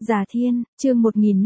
Già Thiên, chương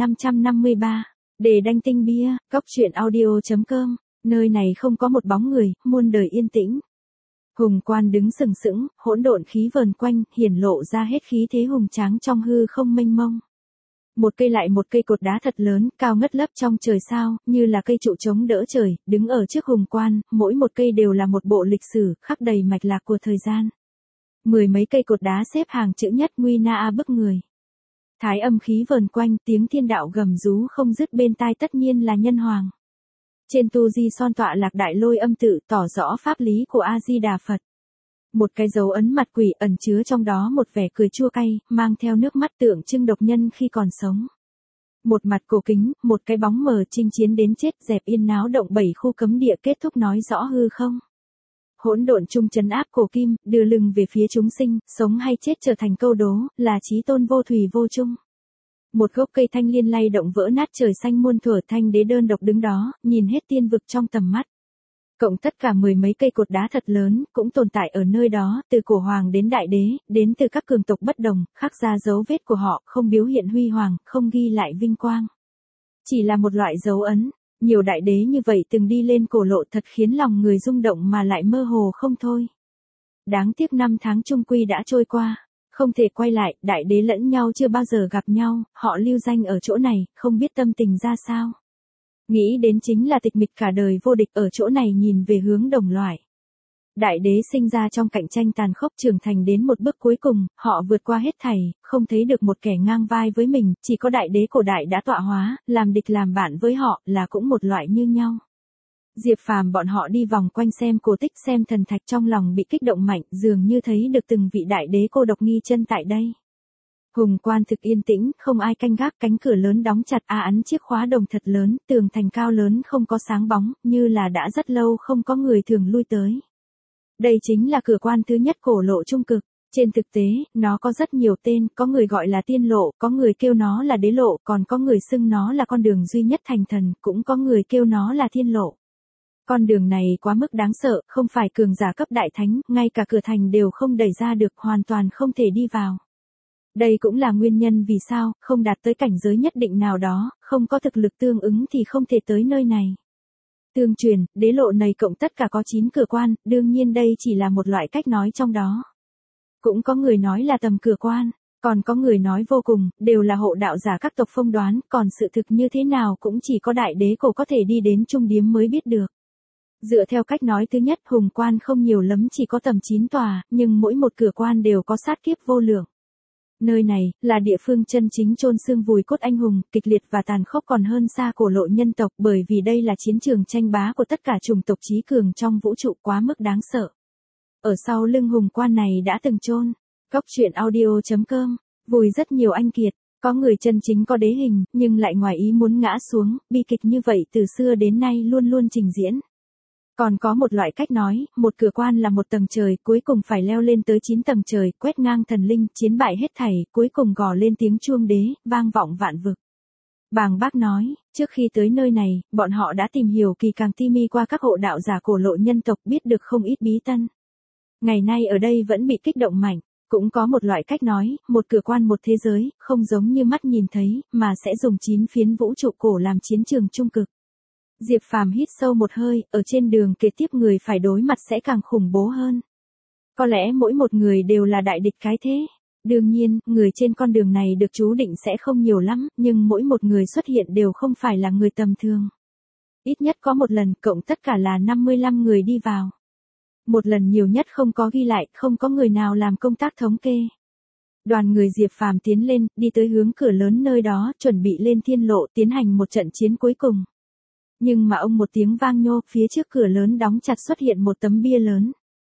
1553. Đề đanh tinh bia, góc truyện audio.com. Nơi này không có một bóng người, muôn đời yên tĩnh. Hùng Quan đứng sừng sững, hỗn độn khí vờn quanh, hiển lộ ra hết khí thế hùng tráng trong hư không mênh mông. Một cây lại một cây cột đá thật lớn, cao ngất lấp trong trời sao, như là cây trụ chống đỡ trời, đứng ở trước Hùng Quan, mỗi một cây đều là một bộ lịch sử, khắc đầy mạch lạc của thời gian. Mười mấy cây cột đá xếp hàng chữ nhất nguy na bức người. Thái âm khí vờn quanh, tiếng thiên đạo gầm rú không dứt bên tai, tất nhiên là nhân hoàng. Trên tu di son tọa lạc đại lôi âm tự, tỏ rõ pháp lý của A Di Đà Phật. Một cái dấu ấn mặt quỷ ẩn chứa trong đó một vẻ cười chua cay, mang theo nước mắt tượng trưng độc nhân khi còn sống. Một mặt cổ kính, một cái bóng mờ chinh chiến đến chết, dẹp yên náo động 7 khu cấm địa, kết thúc nói rõ hư không. Hỗn độn trung trấn áp cổ kim, đưa lưng về phía chúng sinh, sống hay chết trở thành câu đố, là chí tôn vô thủy vô chung. Một gốc cây thanh liên lay động vỡ nát trời xanh muôn thuở, thanh đế đơn độc đứng đó, nhìn hết tiên vực trong tầm mắt. Cộng tất cả mười mấy cây cột đá thật lớn, cũng tồn tại ở nơi đó, từ cổ hoàng đến đại đế, đến từ các cường tộc bất đồng, khắc ra dấu vết của họ, không biểu hiện huy hoàng, không ghi lại vinh quang. Chỉ là một loại dấu ấn. Nhiều đại đế như vậy từng đi lên cổ lộ, thật khiến lòng người rung động mà lại mơ hồ không thôi. Đáng tiếc năm tháng chung quy đã trôi qua, không thể quay lại, đại đế lẫn nhau chưa bao giờ gặp nhau, họ lưu danh ở chỗ này, không biết tâm tình ra sao. Nghĩ đến chính là tịch mịch cả đời vô địch ở chỗ này, nhìn về hướng đồng loại. Đại đế sinh ra trong cạnh tranh tàn khốc, trưởng thành đến một bước cuối cùng, họ vượt qua hết thảy, không thấy được một kẻ ngang vai với mình, chỉ có đại đế cổ đại đã tọa hóa, làm địch làm bạn với họ, là cũng một loại như nhau. Diệp Phàm bọn họ đi vòng quanh xem cổ tích, xem thần thạch, trong lòng bị kích động mạnh, dường như thấy được từng vị đại đế cô độc nghi chân tại đây. Hùng Quan thực yên tĩnh, không ai canh gác, cánh cửa lớn đóng chặt, ấn chiếc khóa đồng thật lớn, tường thành cao lớn không có sáng bóng, như là đã rất lâu không có người thường lui tới. Đây chính là cửa quan thứ nhất cổ lộ trung cực. Trên thực tế, nó có rất nhiều tên, có người gọi là tiên lộ, có người kêu nó là đế lộ, còn có người xưng nó là con đường duy nhất thành thần, cũng có người kêu nó là thiên lộ. Con đường này quá mức đáng sợ, không phải cường giả cấp đại thánh, ngay cả cửa thành đều không đẩy ra được, hoàn toàn không thể đi vào. Đây cũng là nguyên nhân vì sao, không đạt tới cảnh giới nhất định nào đó, không có thực lực tương ứng thì không thể tới nơi này. Tương truyền, đế lộ này cộng tất cả có 9 cửa quan, đương nhiên đây chỉ là một loại cách nói trong đó. Cũng có người nói là tầm cửa quan, còn có người nói vô cùng, đều là hộ đạo giả các tộc phong đoán, còn sự thực như thế nào cũng chỉ có đại đế cổ có thể đi đến trung điếm mới biết được. Dựa theo cách nói thứ nhất, Hùng Quan không nhiều lắm, chỉ có tầm 9 tòa, nhưng mỗi một cửa quan đều có sát kiếp vô lượng. Nơi này, là địa phương chân chính chôn xương vùi cốt anh hùng, kịch liệt và tàn khốc còn hơn xa cổ lộ nhân tộc, bởi vì đây là chiến trường tranh bá của tất cả chủng tộc chí cường trong vũ trụ, quá mức đáng sợ. Ở sau lưng Hùng Quan này đã từng chôn, góc truyện audio.com, vùi rất nhiều anh kiệt, có người chân chính có đế hình, nhưng lại ngoài ý muốn ngã xuống, bi kịch như vậy từ xưa đến nay luôn luôn trình diễn. Còn có một loại cách nói, một cửa quan là một tầng trời, cuối cùng phải leo lên tới 9 tầng trời, quét ngang thần linh, chiến bại hết thảy, cuối cùng gò lên tiếng chuông đế, vang vọng vạn vực. Bàng Bác nói, trước khi tới nơi này, bọn họ đã tìm hiểu kỳ càng ti mi qua các hộ đạo giả cổ lộ nhân tộc, biết được không ít bí tân. Ngày nay ở đây vẫn bị kích động mạnh. Cũng có một loại cách nói, một cửa quan một thế giới, không giống như mắt nhìn thấy, mà sẽ dùng 9 phiến vũ trụ cổ làm chiến trường trung cực. Diệp Phàm hít sâu một hơi, ở trên đường kế tiếp người phải đối mặt sẽ càng khủng bố hơn. Có lẽ mỗi một người đều là đại địch cái thế. Đương nhiên, người trên con đường này được chú định sẽ không nhiều lắm, nhưng mỗi một người xuất hiện đều không phải là người tầm thường. Ít nhất có một lần, cộng tất cả là 55 người đi vào. Một lần nhiều nhất không có ghi lại, không có người nào làm công tác thống kê. Đoàn người Diệp Phàm tiến lên, đi tới hướng cửa lớn nơi đó, chuẩn bị lên thiên lộ, tiến hành một trận chiến cuối cùng. Nhưng mà ông một tiếng vang nhô, phía trước cửa lớn đóng chặt xuất hiện một tấm bia lớn.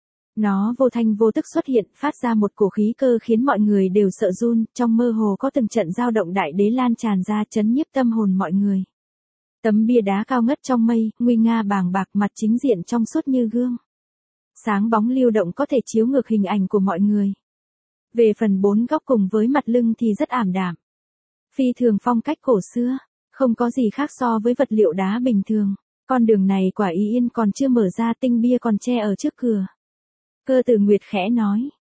Nó vô thanh vô tức xuất hiện, phát ra một cổ khí cơ khiến mọi người đều sợ run, trong mơ hồ có từng trận dao động đại đế lan tràn ra, chấn nhiếp tâm hồn mọi người. Tấm bia đá cao ngất trong mây, nguy nga bàng bạc, mặt chính diện trong suốt như gương. Sáng bóng lưu động có thể chiếu ngược hình ảnh của mọi người. Về phần 4 góc cùng với mặt lưng thì rất ảm đạm. Phi thường phong cách cổ xưa. Không có gì khác so với vật liệu đá bình thường. Con đường này quả ý yên còn chưa mở ra, tinh bia còn che ở trước cửa. Cơ Tử Nguyệt khẽ nói.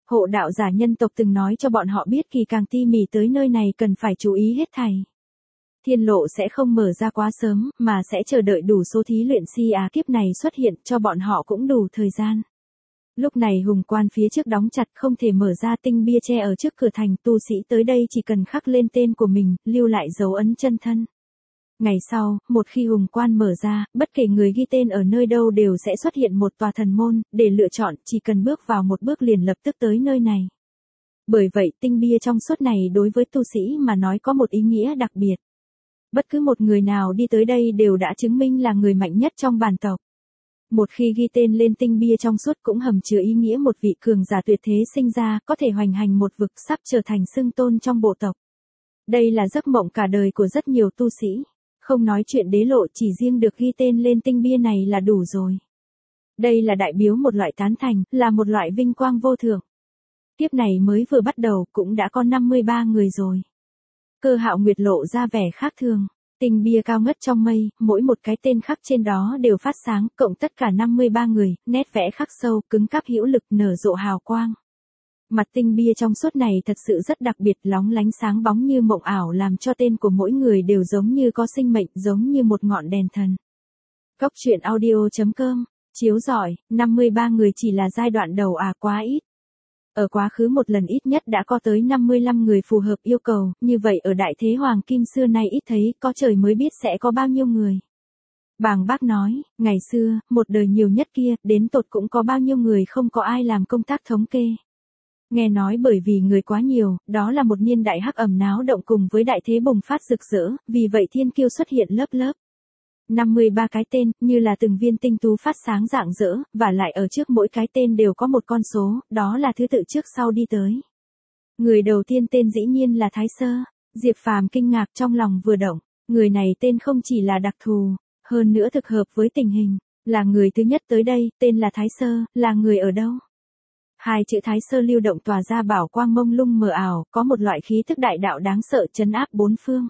Hộ đạo giả nhân tộc từng nói cho bọn họ biết kỳ càng ti mỉ tới nơi này cần phải chú ý hết thảy. Thiên lộ sẽ không mở ra quá sớm, mà sẽ chờ đợi đủ số thí luyện si á kiếp này xuất hiện cho bọn họ cũng đủ thời gian. Lúc này hùng quan phía trước đóng chặt không thể mở ra, tinh bia che ở trước cửa thành, tu sĩ tới đây chỉ cần khắc lên tên của mình, lưu lại dấu ấn chân thân. Ngày sau, một khi hùng quan mở ra, bất kể người ghi tên ở nơi đâu đều sẽ xuất hiện một tòa thần môn, để lựa chọn, chỉ cần bước vào một bước liền lập tức tới nơi này. Bởi vậy tinh bia trong suốt này đối với tu sĩ mà nói có một ý nghĩa đặc biệt. Bất cứ một người nào đi tới đây đều đã chứng minh là người mạnh nhất trong bản tộc. Một khi ghi tên lên tinh bia trong suốt cũng hầm chứa ý nghĩa một vị cường giả tuyệt thế sinh ra, có thể hoành hành một vực, sắp trở thành xưng tôn trong bộ tộc. Đây là giấc mộng cả đời của rất nhiều tu sĩ. Không nói chuyện đế lộ, chỉ riêng được ghi tên lên tinh bia này là đủ rồi. Đây là đại biểu một loại tán thành, là một loại vinh quang vô thượng. Kiếp này mới vừa bắt đầu cũng đã có 53 người rồi. Cơ Hạo Nguyệt lộ ra vẻ khác thường. Tinh bia cao ngất trong mây, mỗi một cái tên khắc trên đó đều phát sáng, cộng tất cả 53 người, nét vẽ khắc sâu, cứng cáp hữu lực, nở rộ hào quang. Mặt tinh bia trong suốt này thật sự rất đặc biệt, lóng lánh sáng bóng như mộng ảo, làm cho tên của mỗi người đều giống như có sinh mệnh, giống như một ngọn đèn thần. Cốc truyện audio.com, chiếu rọi, 53 người chỉ là giai đoạn đầu à, quá ít. Ở quá khứ một lần ít nhất đã có tới 55 người phù hợp yêu cầu, như vậy ở đại thế hoàng kim xưa nay ít thấy, có trời mới biết sẽ có bao nhiêu người. Bàng Bác nói, ngày xưa, một đời nhiều nhất kia, đến tột cũng có bao nhiêu người không có ai làm công tác thống kê. Nghe nói bởi vì người quá nhiều, đó là một niên đại hắc ẩm náo động cùng với đại thế bùng phát rực rỡ, vì vậy thiên kiêu xuất hiện lớp lớp. 53 cái tên, như là từng viên tinh tú phát sáng rạng rỡ, và lại ở trước mỗi cái tên đều có một con số, đó là thứ tự trước sau đi tới. Người đầu tiên tên dĩ nhiên là Thái Sơ. Diệp Phàm kinh ngạc trong lòng vừa động, người này tên không chỉ là đặc thù, hơn nữa thực hợp với tình hình, là người thứ nhất tới đây, tên là Thái Sơ, là người ở đâu? Hai chữ Thái Sơ lưu động tỏa ra bảo quang mông lung mờ ảo, có một loại khí thức đại đạo đáng sợ trấn áp bốn phương.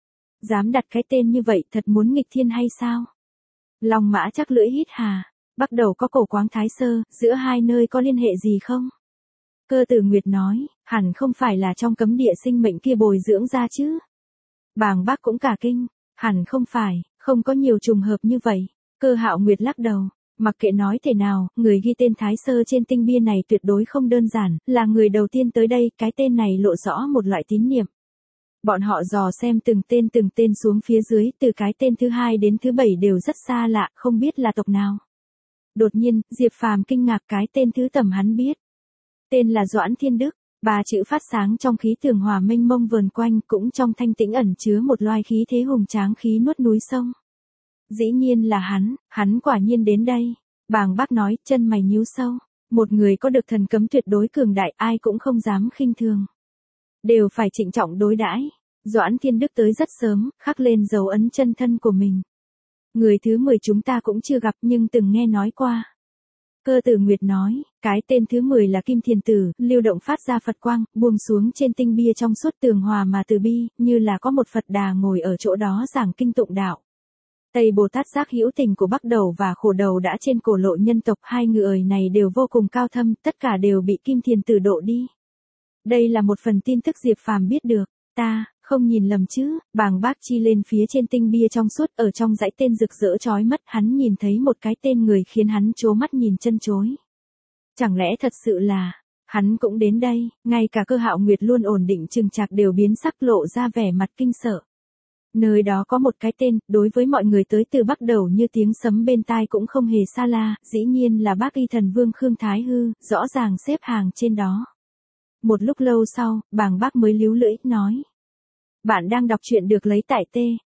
Dám đặt cái tên như vậy thật muốn nghịch thiên hay sao? Long Mã chắc lưỡi hít hà, bắt đầu có cổ quáng Thái Sơ, giữa hai nơi có liên hệ gì không? Cơ Tử Nguyệt nói, hẳn không phải là trong cấm địa sinh mệnh kia bồi dưỡng ra chứ? Bàng Bác cũng cả kinh, hẳn không phải, không có nhiều trùng hợp như vậy. Cơ Hạo Nguyệt lắc đầu, mặc kệ nói thế nào, người ghi tên Thái Sơ trên tinh bia này tuyệt đối không đơn giản, là người đầu tiên tới đây, cái tên này lộ rõ một loại tín niệm. Bọn họ dò xem từng tên xuống phía dưới, từ cái tên thứ 2 đến thứ 7 đều rất xa lạ, không biết là tộc nào. Đột nhiên, Diệp Phàm kinh ngạc cái tên thứ tầm hắn biết. Tên là Doãn Thiên Đức, ba chữ phát sáng trong khí tường hòa mênh mông vờn quanh, cũng trong thanh tĩnh ẩn chứa một loài khí thế hùng tráng, khí nuốt núi sông. Dĩ nhiên là hắn quả nhiên đến đây. Bàng Bác nói, chân mày nhíu sâu. Một người có được thần cấm tuyệt đối cường đại, ai cũng không dám khinh thường. Đều phải trịnh trọng đối đãi. Doãn Thiên Đức tới rất sớm, khắc lên dấu ấn chân thân của mình. Người thứ 10 chúng ta cũng chưa gặp nhưng từng nghe nói qua. Cơ Tử Nguyệt nói, cái tên thứ 10 là Kim Thiền Tử, lưu động phát ra Phật quang, buông xuống trên tinh bia trong suốt tường hòa mà từ bi, như là có một Phật Đà ngồi ở chỗ đó giảng kinh tụng đạo. Tây Bồ Tát giác hữu tình của Bắc Đầu và Khổ Đầu đã trên cổ lộ nhân tộc, hai người này đều vô cùng cao thâm, tất cả đều bị Kim Thiền Tử độ đi. Đây là một phần tin tức Diệp Phàm biết được. Ta, không nhìn lầm chứ? Bàng Bác chi lên phía trên tinh bia trong suốt, ở trong dãy tên rực rỡ chói mắt, hắn nhìn thấy một cái tên người khiến hắn trố mắt nhìn chân chối. Chẳng lẽ thật sự là, hắn cũng đến đây? Ngay cả Cơ Hạo Nguyệt luôn ổn định chừng chạc đều biến sắc, lộ ra vẻ mặt kinh sợ. Nơi đó có một cái tên, đối với mọi người tới từ Bắc Đầu như tiếng sấm bên tai cũng không hề xa la, dĩ nhiên là Bác Y Thần Vương Khương Thái Hư, rõ ràng xếp hàng trên đó. Một lúc lâu sau, Bàng Bác mới líu lưỡi, nói. Bạn đang đọc truyện được lấy tại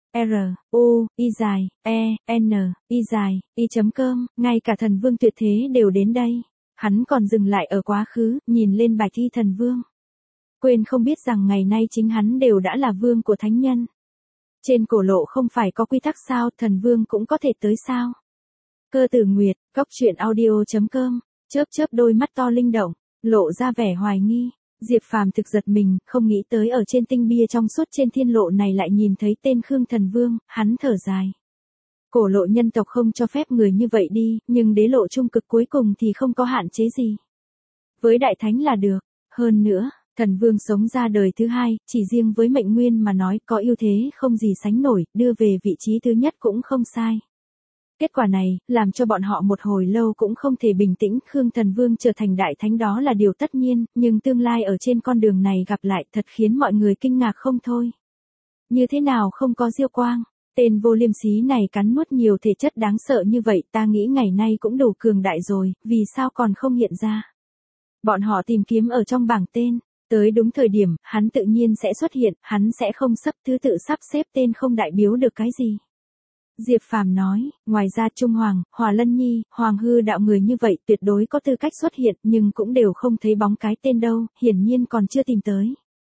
t-r-u-i-e-n-i-i.com, ngay cả thần vương tuyệt thế đều đến đây. Hắn còn dừng lại ở quá khứ, nhìn lên Bạch Y Thần Vương. Quên không biết rằng ngày nay chính hắn đều đã là vương của thánh nhân. Trên cổ lộ không phải có quy tắc sao, thần vương cũng có thể tới sao? Cơ Tử Nguyệt, cốc truyện audio.com, chớp đôi mắt to linh động, lộ ra vẻ hoài nghi. Diệp Phàm thực giật mình, không nghĩ tới ở trên tinh bia trong suốt trên thiên lộ này lại nhìn thấy tên Khương Thần Vương, hắn thở dài. Cổ lộ nhân tộc không cho phép người như vậy đi, nhưng đế lộ trung cực cuối cùng thì không có hạn chế gì. Với đại thánh là được. Hơn nữa, thần vương sống ra đời thứ hai, chỉ riêng với mệnh nguyên mà nói có ưu thế không gì sánh nổi, đưa về vị trí thứ nhất cũng không sai. Kết quả này, làm cho bọn họ một hồi lâu cũng không thể bình tĩnh, Khương Thần Vương trở thành đại thánh đó là điều tất nhiên, nhưng tương lai ở trên con đường này gặp lại thật khiến mọi người kinh ngạc không thôi. Như thế nào không có Diêu Quang? Tên vô liêm sỉ này cắn nuốt nhiều thể chất đáng sợ như vậy, ta nghĩ ngày nay cũng đủ cường đại rồi, vì sao còn không hiện ra? Bọn họ tìm kiếm ở trong bảng tên, tới đúng thời điểm, hắn tự nhiên sẽ xuất hiện, hắn sẽ không sắp thứ tự sắp xếp tên không đại biểu được cái gì. Diệp Phàm nói, ngoài ra Trung Hoàng, Hòa Lân Nhi, Hoàng Hư đạo người như vậy tuyệt đối có tư cách xuất hiện nhưng cũng đều không thấy bóng cái tên đâu, hiển nhiên còn chưa tìm tới.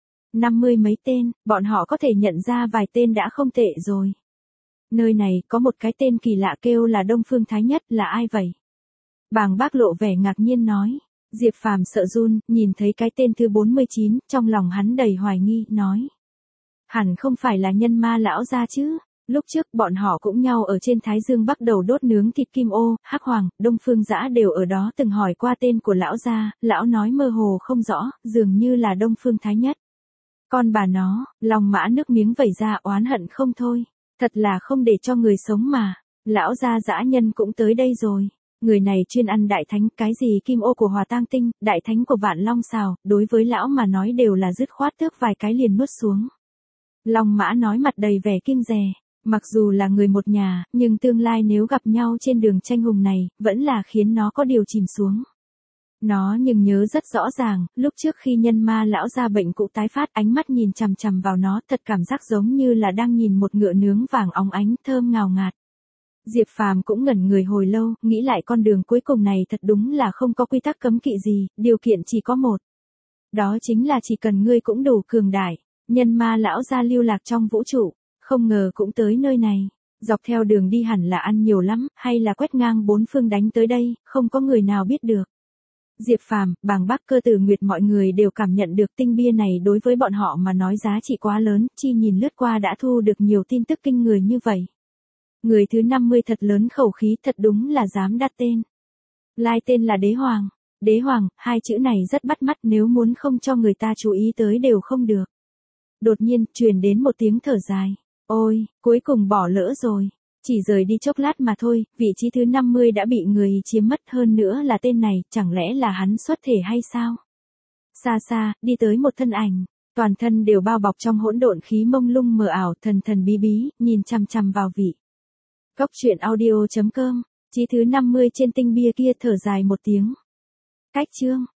50 mấy tên, bọn họ có thể nhận ra vài tên đã không tệ rồi. Nơi này có một cái tên kỳ lạ kêu là Đông Phương Thái Nhất, là ai vậy? Bàng Bác lộ vẻ ngạc nhiên nói. Diệp Phàm sợ run, nhìn thấy cái tên thứ 49, trong lòng hắn đầy hoài nghi, nói. Hẳn không phải là nhân ma lão gia chứ? Lúc trước bọn họ cũng nhau ở trên Thái Dương bắt đầu đốt nướng thịt kim ô, Hắc Hoàng, Đông Phương Dã đều ở đó từng hỏi qua tên của lão gia, lão nói mơ hồ không rõ, dường như là Đông Phương Thái Nhất. Con bà nó, lòng Mã nước miếng vẩy ra oán hận không thôi, thật là không để cho người sống mà, lão gia dã nhân cũng tới đây rồi. Người này chuyên ăn đại thánh, cái gì kim ô của Hòa Tang Tinh, đại thánh của Vạn Long Sào, đối với lão mà nói đều là dứt khoát tước vài cái liền nuốt xuống. Long Mã nói mặt đầy vẻ kiêng dè, mặc dù là người một nhà, nhưng tương lai nếu gặp nhau trên đường tranh hùng này, vẫn là khiến nó có điều chìm xuống. Nó nhưng nhớ rất rõ ràng, lúc trước khi nhân ma lão ra bệnh cũ tái phát, ánh mắt nhìn chằm chằm vào nó, thật cảm giác giống như là đang nhìn một ngựa nướng vàng óng ánh thơm ngào ngạt. Diệp Phàm cũng ngẩn người hồi lâu, nghĩ lại con đường cuối cùng này thật đúng là không có quy tắc cấm kỵ gì, điều kiện chỉ có một. Đó chính là chỉ cần ngươi cũng đủ cường đại, nhân ma lão ra lưu lạc trong vũ trụ, không ngờ cũng tới nơi này. Dọc theo đường đi hẳn là ăn nhiều lắm, hay là quét ngang bốn phương đánh tới đây, không có người nào biết được. Diệp Phàm, Bàng Bác, Cơ Tử Nguyệt mọi người đều cảm nhận được tinh bia này đối với bọn họ mà nói giá trị quá lớn, chi nhìn lướt qua đã thu được nhiều tin tức kinh người như vậy. Người thứ 50 thật lớn khẩu khí, thật đúng là dám đặt tên. Lai tên là Đế Hoàng. Đế Hoàng, hai chữ này rất bắt mắt, nếu muốn không cho người ta chú ý tới đều không được. Đột nhiên, truyền đến một tiếng thở dài. Ôi, cuối cùng bỏ lỡ rồi. Chỉ rời đi chốc lát mà thôi, vị trí thứ 50 đã bị người chiếm mất, hơn nữa là tên này, chẳng lẽ là hắn xuất thể hay sao? Xa xa, đi tới một thân ảnh, toàn thân đều bao bọc trong hỗn độn khí mông lung mờ ảo, thần thần bí bí, nhìn chằm chằm vào vị. Góc truyện audio.com, chí thứ 50 trên tinh bia kia thở dài một tiếng. Cách chương.